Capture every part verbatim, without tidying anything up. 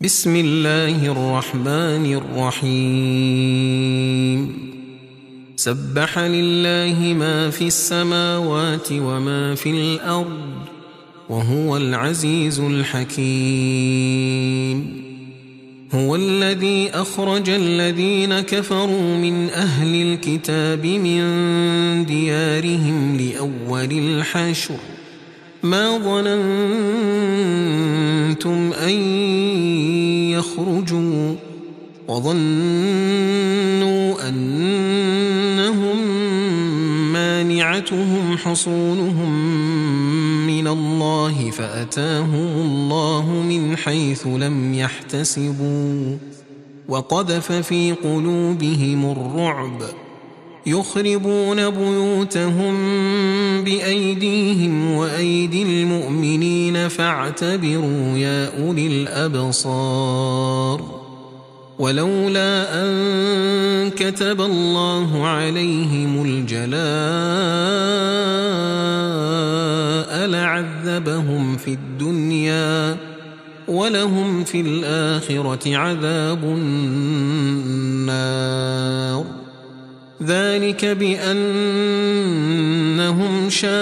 بسم الله الرحمن الرحيم سبح لله ما في السماوات وما في الأرض وهو العزيز الحكيم هو الذي أخرج الذين كفروا من أهل الكتاب من ديارهم لأول الحشر ما ظننتم أن يخرجوا وظنوا أنهم مانعتهم حصونهم من الله فأتاهم الله من حيث لم يحتسبوا وقذف في قلوبهم الرعب يخربون بيوتهم بأيديهم وأيدي المؤمنين فاعتبروا يا أولي الأبصار ولولا أن كتب الله عليهم الجلاء لعذبهم في الدنيا ولهم في الآخرة عذاب النار ذلك بأنهم شاقوا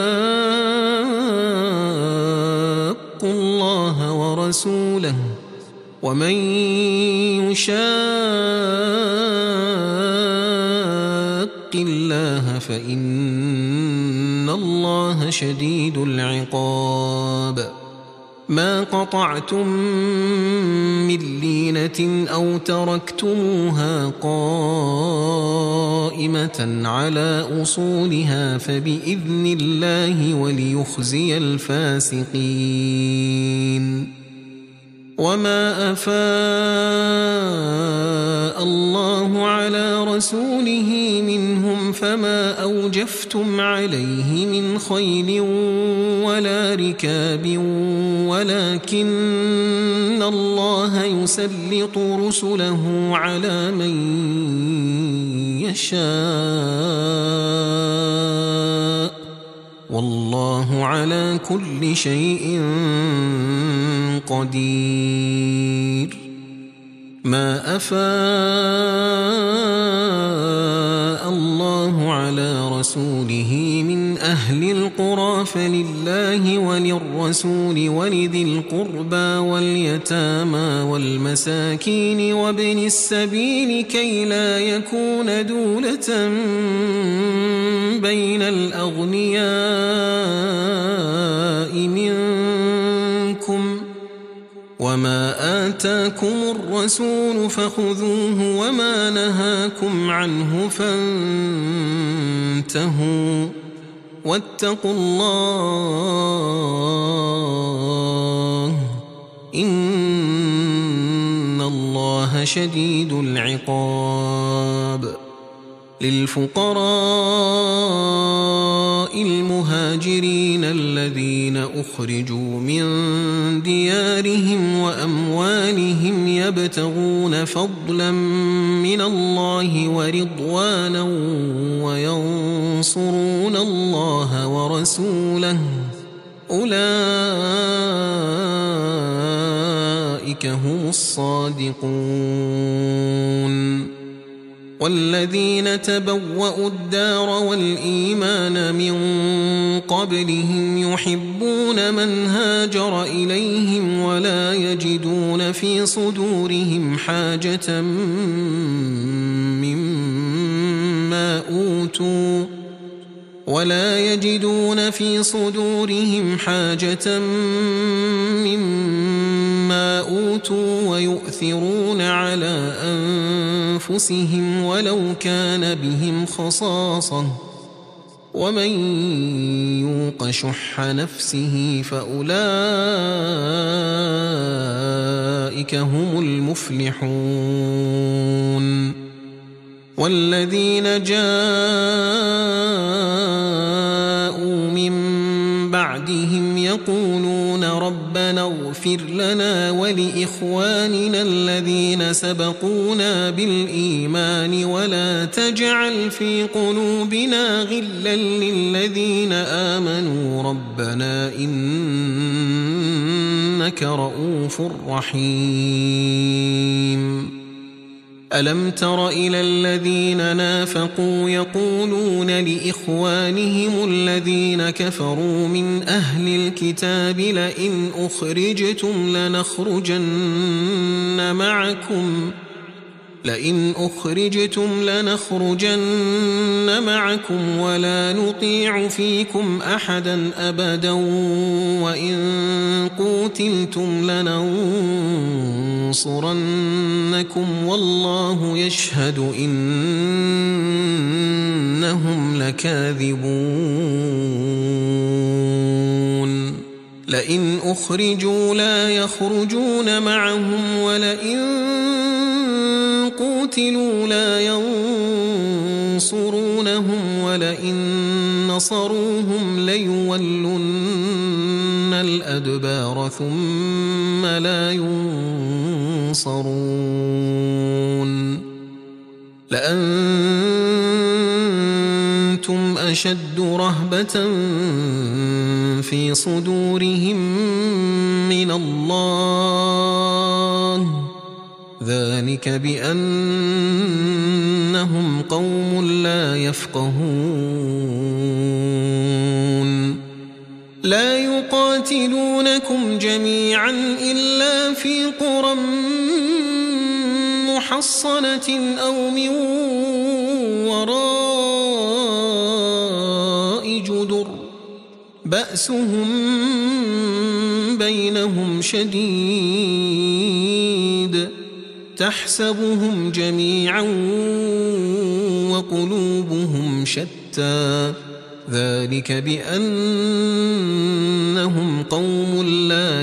الله ورسوله ومن يشاق الله فإن الله شديد العقاب ما قطعتم من لينة أو تركتموها قائمة على أصولها فبإذن الله وليخزي الفاسقين وما أفاء الله على رسوله منهم فما أوجفتم عليه من خيل ولا ركاب ولكن الله يسلط رسله على من يشاء والله على كل شيء قدير ما أفاء الله على رسوله من أهل القرى فلله وللرسول ولذي القربى واليتامى والمساكين وابن السبيل كي لا يكون دولة بين الأغنياء منكم وما آتاكم الرسول فخذوه وما نهاكم عنه فانتهوا واتقوا الله إن الله شديد العقاب للفقراء المهاجرين الذين أخرجوا من ديارهم وأموالهم يبتغون فضلا من الله ورضوانا وينصرون الله ورسوله أولئك هم الصادقون والذين تبوأوا الدار والإيمان من قبلهم يحبون من هاجر إليهم ولا يجدون في صدورهم حاجة مما أوتوا ولا يجدون في صدورهم حاجة مما أوتوا ويؤثرون على أنفسهم ولو كان بهم خصاصة ومن يوق شح نفسه فأولئك هم المفلحون والذين جاءوا من بعدهم يقولون ربنا اغفر لنا ولإخواننا الذين سبقونا بالإيمان ولا تجعل في قلوبنا غلا للذين آمنوا ربنا إنك إنك رؤوف رحيم. ألم تر إلى الذين نافقوا يقولون لإخوانهم الذين كفروا من أهل الكتاب لئن أخرجتم لنخرجن معكم لئن أخرجتم لنخرجن معكم ولا نطيع فيكم أحدا أبدا وإن قوتلتم لننصرنكم والله يشهد إنهم لكاذبون. لئن أخرجوا لا يخرجون معهم ولئن قوتلوا لا ينصرونهم ولئن نصروهم ليولن الأدبار ثم لا ينصرون. لأنتم أشد رهبة في صدورهم من الله ذلك بأنهم قوم لا يفقهون. لا يقاتلونكم جميعا إلا في قرى محصنة أو من وراء جدر بأسهم بينهم شديد تحسبهم جميعا وقلوبهم شتى ذلك بأنهم قوم لا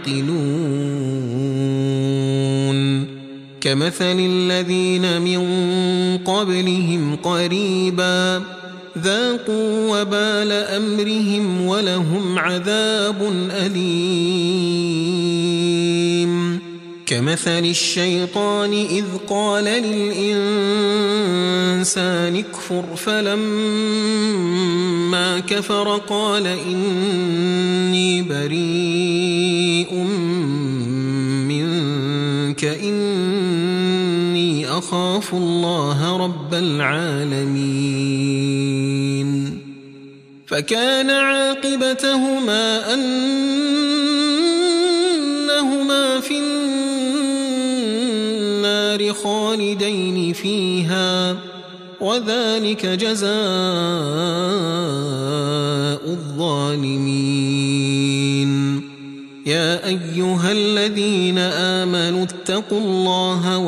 يعقلون. كمثل الذين من قبلهم قريبا ذاقوا وبال أمرهم ولهم عذاب أليم. كمثل الشيطان إذ قال للإنسان اكفر فلما كفر قال إني بريء منك إني أخاف الله رب العالمين. فكان عاقبتهما أنهما في النار خالدين فيها وذلك جزاء الظالمين. يا أيها الذين آمنوا اتقوا الله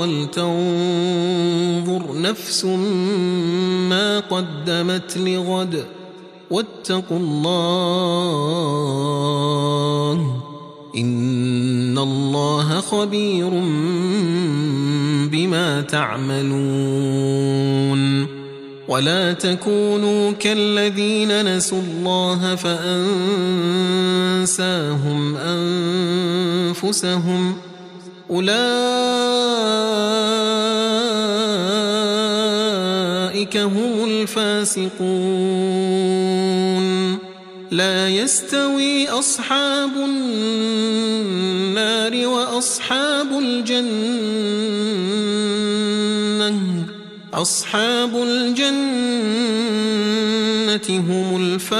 ولتنظر نفس ما قدمت لغد واتقوا الله إن الله خبير بما تعملون. ولا تكونوا كالذين نسوا الله فأنساهم أنفسهم أولئك هم الفاسقون. لا يستوي أصحاب النار وأصحاب الجنة أصحاب الجنة هم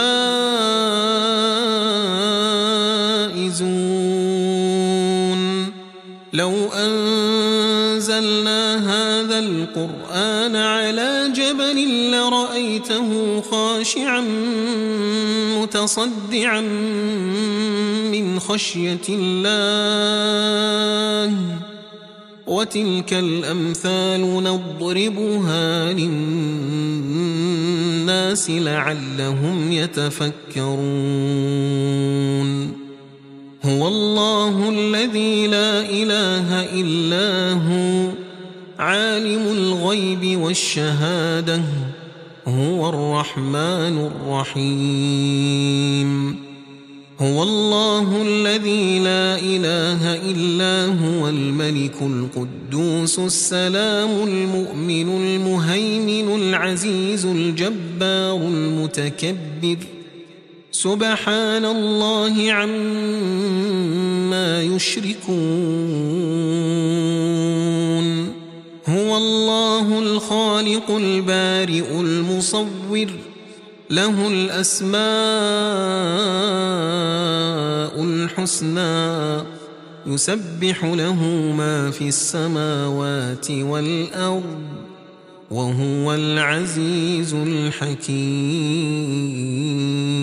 الفائزون. لو أنزلنا هذا القرآن على جبل لرأيته خاشعا متصدعا من خشية الله وتلك الأمثال نضربها للناس لعلهم يتفكرون. هو الله الذي لا إله إلا هو عالم الغيب والشهادة هو الرحمن الرحيم. هو الله الذي لا إله إلا هو الملك القدوس السلام المؤمن المهيمن العزيز الجبار المتكبر سبحان الله عما يشركون هو الله الخالق البارئ المصور له الأسماء الحسنى يسبح له ما في السماوات والأرض وهو العزيز الحكيم